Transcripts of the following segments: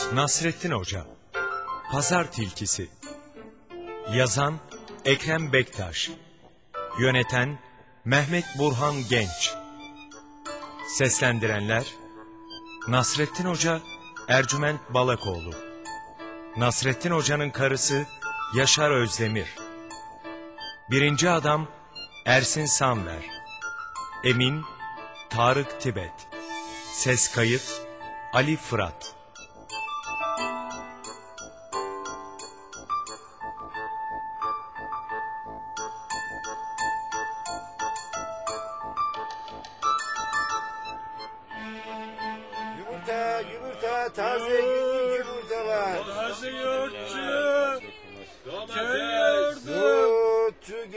Nasrettin Hoca, Pazar Tilkisi. Yazan Ekrem Bektaş. Yöneten Mehmet Burhan Genç. Seslendirenler Nasrettin Hoca, Ercüment Balakoğlu. Nasrettin Hoca'nın karısı Yaşar Özdemir. Birinci adam Ersin Sanver. Emin Tarık Tibet. Ses kayıt Ali Fırat. Yumurta, taze günlük yumurtalar. Taze yoğurtçu. Yoğurtçu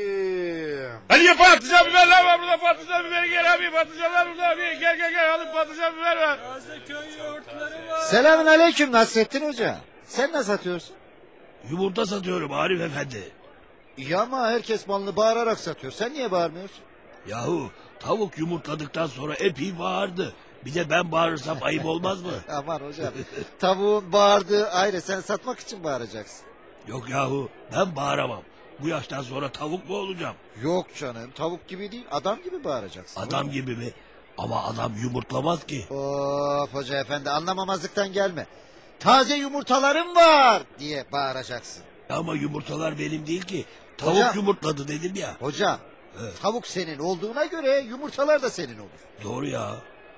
geldim. Hadi ya patlıcan biberler var burada, patlıcan biberi gel abi, patlıcanlar burada abi, gel alın patlıcan biber var. Taze köy yoğurtları var. Selamün aleyküm Nasrettin Hoca. Sen ne satıyorsun? Yumurta satıyorum Arif Efendi. İyi ama herkes malını bağırarak satıyor. Sen niye bağırmıyorsun? Yahu tavuk yumurtladıktan sonra epey bağırdı. Bir de ben bağırırsam ayıp olmaz mı? Aman hocam. Tavuğun bağırdığı ayrı. Sen satmak için bağıracaksın. Yok yahu ben bağıramam. Bu yaştan sonra tavuk mu olacağım? Yok canım. Tavuk gibi değil. Adam gibi bağıracaksın. Adam gibi mi? Ama adam yumurtlamaz ki. Of hoca efendi anlamamazlıktan gelme. Taze yumurtalarım var diye bağıracaksın. Ama yumurtalar benim değil ki. Tavuk Hocam. yumurtladı dedim ya. Hocam tavuk senin olduğuna göre yumurtalar da senin olur. Doğru ya.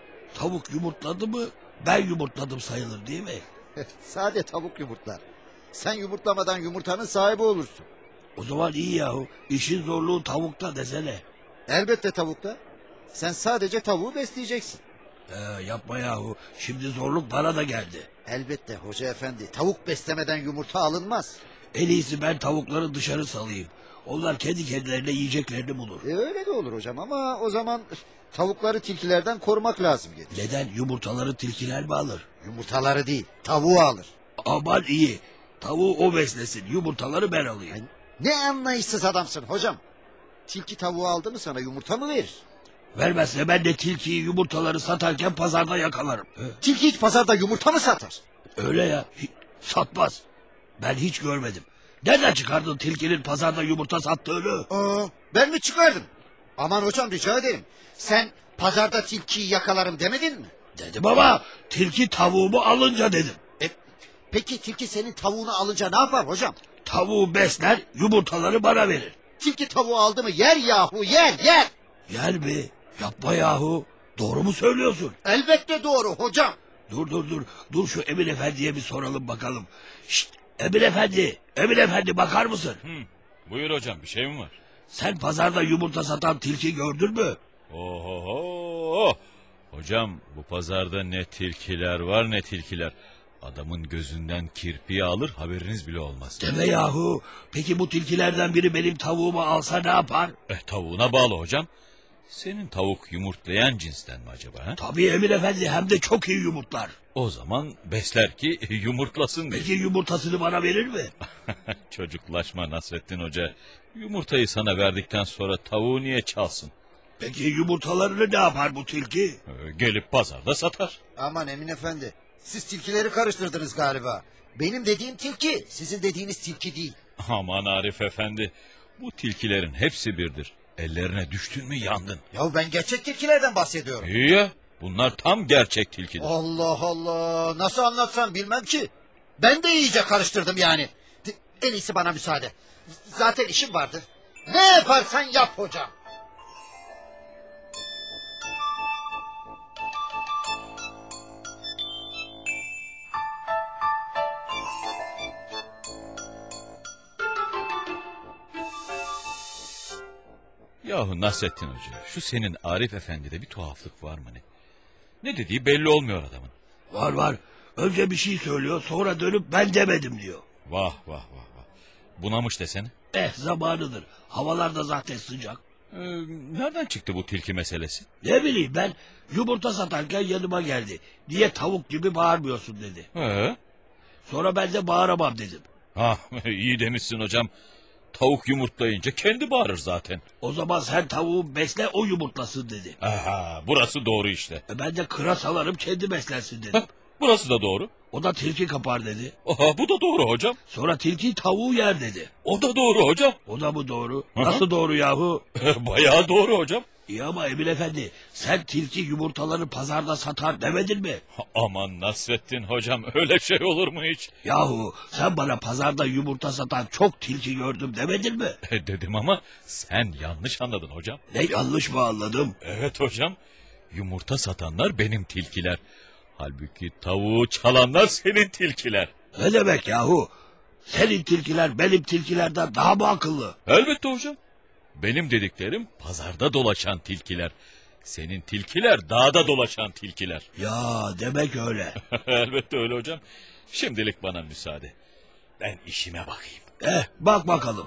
Tavuk yumurtladı mı ben yumurtladım sayılır değil mi? Sade tavuk yumurtlar. Sen yumurtlamadan yumurtanın sahibi olursun. O zaman iyi yahu. İşin zorluğu tavukta desene. Elbette tavukta. Sen sadece tavuğu besleyeceksin. Yapma yahu. Şimdi zorluk bana da geldi. Elbette hoca efendi. Tavuk beslemeden yumurta alınmaz. En iyisi ben tavukları dışarı salayım. Onlar kendi kendilerine yiyeceklerini bulur. Öyle de olur hocam ama o zaman tavukları tilkilerden korumak lazım gelir. Neden? Yumurtaları tilkiler mi alır? Yumurtaları değil tavuğu alır. Aman iyi. Tavuğu o beslesin. Yumurtaları ben alayım. Yani ne anlayışsız adamsın hocam. Tilki tavuğu aldı mı sana yumurta mı verir? Vermezse ben de tilkiyi yumurtaları satarken pazarda yakalarım. Tilki hiç pazarda yumurta mı satar? Öyle ya. Satmaz. Ben hiç görmedim. Nereden çıkardın tilkinin pazarda yumurta sattığını? Ben mi çıkardım? Aman hocam rica ederim. Sen pazarda tilkiyi yakalarım demedin mi? Dedim ama tilki tavuğumu alınca dedim. Peki tilki senin tavuğunu alınca ne yapar hocam? Tavuğu besler, yumurtaları bana verir. Tilki tavuğu aldı mı yer yahu yer. Yer mi? Yapma yahu. Doğru mu söylüyorsun? Elbette doğru hocam. Dur şu Emin Efendi'ye bir soralım bakalım. Şşt, Emin Efendi bakar mısın? Buyur hocam, bir şey mi var? Sen pazarda yumurta satan tilki gördün mü? Oho! Hocam bu pazarda ne tilkiler var ne tilkiler. Adamın gözünden kirpiği alır haberiniz bile olmaz. Deme yahu. Peki bu tilkilerden biri benim tavuğumu alsa ne yapar? Tavuğuna bağlı hocam. Senin tavuk yumurtlayan cinsten mi acaba? Ha? Tabii Emin Efendi hem de çok iyi yumurtlar. O zaman besler ki yumurtlasın diye. Peki yumurtasını bana verir mi? Çocuklaşma Nasrettin Hoca. Yumurtayı sana verdikten sonra tavuğu niye çalsın? Peki yumurtalarını ne yapar bu tilki? Gelip pazarda satar. Aman Emin Efendi. Siz tilkileri karıştırdınız galiba. Benim dediğim tilki sizin dediğiniz tilki değil. Aman Arif Efendi. Bu tilkilerin hepsi birdir. Ellerine düştün mü yandın. Ya ben gerçek tilkilerden bahsediyorum. İyi ya. Bunlar tam gerçek tilkidir. Allah Allah. Nasıl anlatsam bilmem ki. Ben de iyice karıştırdım yani. En iyisi bana müsaade. Zaten işim vardı. Ne yaparsan yap hocam. Yahu Nasrettin Hoca, şu senin Arif Efendi'de bir tuhaflık var mı ne? Ne dediği belli olmuyor adamın. Var. Önce bir şey söylüyor sonra dönüp ben demedim diyor. Vah. Bunamış desene. Zamanıdır. Havalar da zaten sıcak. Nereden çıktı bu tilki meselesi? Ne bileyim ben yumurta satarken yanıma geldi. Niye tavuk gibi bağırmıyorsun dedi. Sonra ben de bağıramam dedim. İyi demişsin hocam. Tavuk yumurtlayınca kendi bağırır zaten. O zaman sen tavuğu besle o yumurtlasın dedi. Burası doğru işte. Ben de kıra salarım kendi beslensin dedim. Burası da doğru. O da tilki kapar dedi. Aha, bu da doğru hocam. Sonra tilki tavuğu yer dedi. O da doğru hocam. O da mı doğru? Hı hı. Nasıl doğru yahu? Bayağı doğru hocam. İyi ama Emin Efendi, sen tilki yumurtaları pazarda satar demedin mi? Aman Nasrettin hocam, öyle şey olur mu hiç? Yahu sen bana pazarda yumurta satan çok tilki gördüm demedin mi? Dedim ama sen yanlış anladın hocam. Ne yanlış mı anladım? Evet hocam. Yumurta satanlar benim tilkiler. Halbuki tavuğu çalanlar senin tilkiler. Ne demek yahu? Senin tilkiler benim tilkilerden daha mı akıllı? Elbette hocam. Benim dediklerim pazarda dolaşan tilkiler. Senin tilkiler dağda dolaşan tilkiler. Ya demek öyle. Elbette öyle hocam. Şimdilik bana müsaade. Ben işime bakayım. Bak bakalım.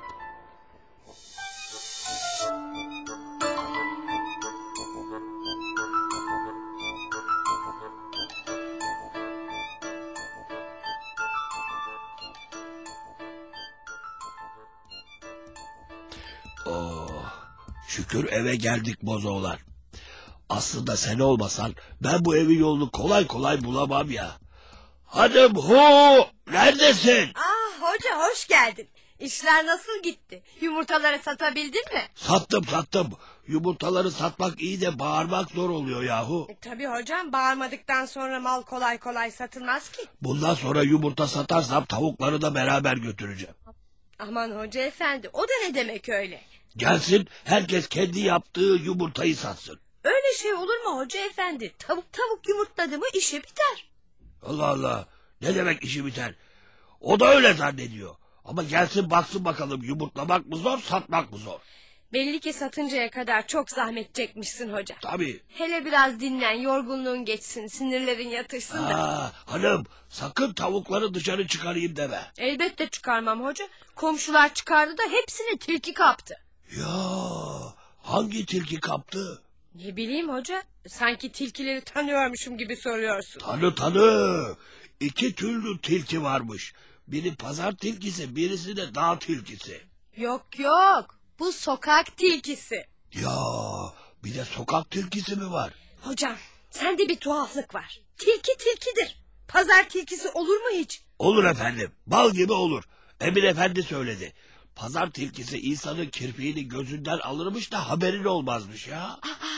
Şükür eve geldik bozoğlar. Aslında sen olmasan ben bu evin yolunu kolay kolay bulamam ya. Hanım hu, neredesin? Hoca hoş geldin. İşler nasıl gitti? Yumurtaları satabildin mi? Sattım. Yumurtaları satmak iyi de bağırmak zor oluyor yahu. Tabii hocam, bağırmadıktan sonra mal kolay kolay satılmaz ki. Bundan sonra yumurta satarsam tavukları da beraber götüreceğim. Aman hoca efendi, o da ne demek öyle? Gelsin herkes kendi yaptığı yumurtayı satsın. Öyle şey olur mu hoca efendi? Tavuk yumurtladı mı işi biter. Allah Allah, ne demek işi biter? O da öyle zannediyor. Ama gelsin baksın bakalım yumurtlamak mı zor, satmak mı zor? Belli ki satıncaya kadar çok zahmet çekmişsin hoca. Tabii. Hele biraz dinlen, yorgunluğun geçsin, sinirlerin yatışsın da. Hanım, sakın tavukları dışarı çıkarayım deme. Elbette çıkarmam hoca. Komşular çıkardı da hepsini tilki kaptı. Ya, hangi tilki kaptı? Ne bileyim hoca, sanki tilkileri tanıyormuşum gibi soruyorsun. Tanı. 2 türlü tilki varmış. Biri pazar tilkisi, birisi de dağ tilkisi. Yok, bu sokak tilkisi. Ya, bir de sokak tilkisi mi var? Hocam, sende bir tuhaflık var. Tilki tilkidir. Pazar tilkisi olur mu hiç? Olur efendim, bal gibi olur. Emir Efendi söyledi. Pazar tilkisi insanın kirpiğini gözünden alırmış da haberin olmazmış ya.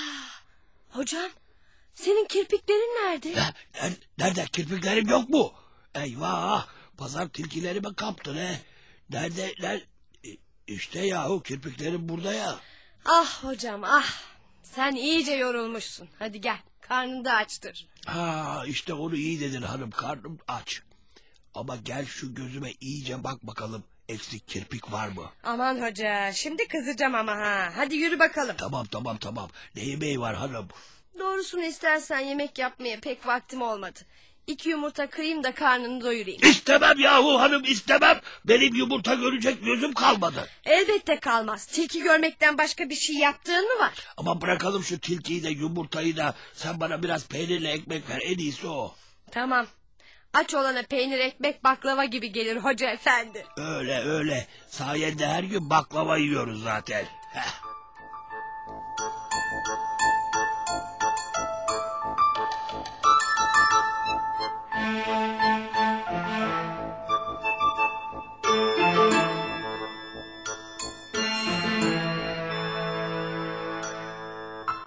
Hocam, senin kirpiklerin nerede? Nerede, kirpiklerim yok mu? Eyvah, pazar tilkilerimi kaptı ne? Nerede? İşte yahu kirpiklerim burada ya. Ah hocam, sen iyice yorulmuşsun. Hadi gel, karnını da açtır. İşte onu iyi dedin hanım, karnım aç. Ama gel şu gözüme iyice bak bakalım, eksik kirpik var mı? Aman hoca, şimdi kızacağım ama ha. Hadi yürü bakalım. Tamam. Ne yemeği var hanım? Doğrusunu istersen yemek yapmaya pek vaktim olmadı. 2 yumurta kırayım da karnını doyurayım. İstemem yahu hanım, istemem. Benim yumurta görecek gözüm kalmadı. Elbette kalmaz. Tilki görmekten başka bir şey yaptığın mı var? Ama bırakalım şu tilkiyi de yumurtayı da, sen bana biraz peynirle ekmek ver, en iyisi o. Tamam. Aç olana peynir, ekmek, baklava gibi gelir hoca efendi. Öyle. Sayende her gün baklava yiyoruz zaten. Heh.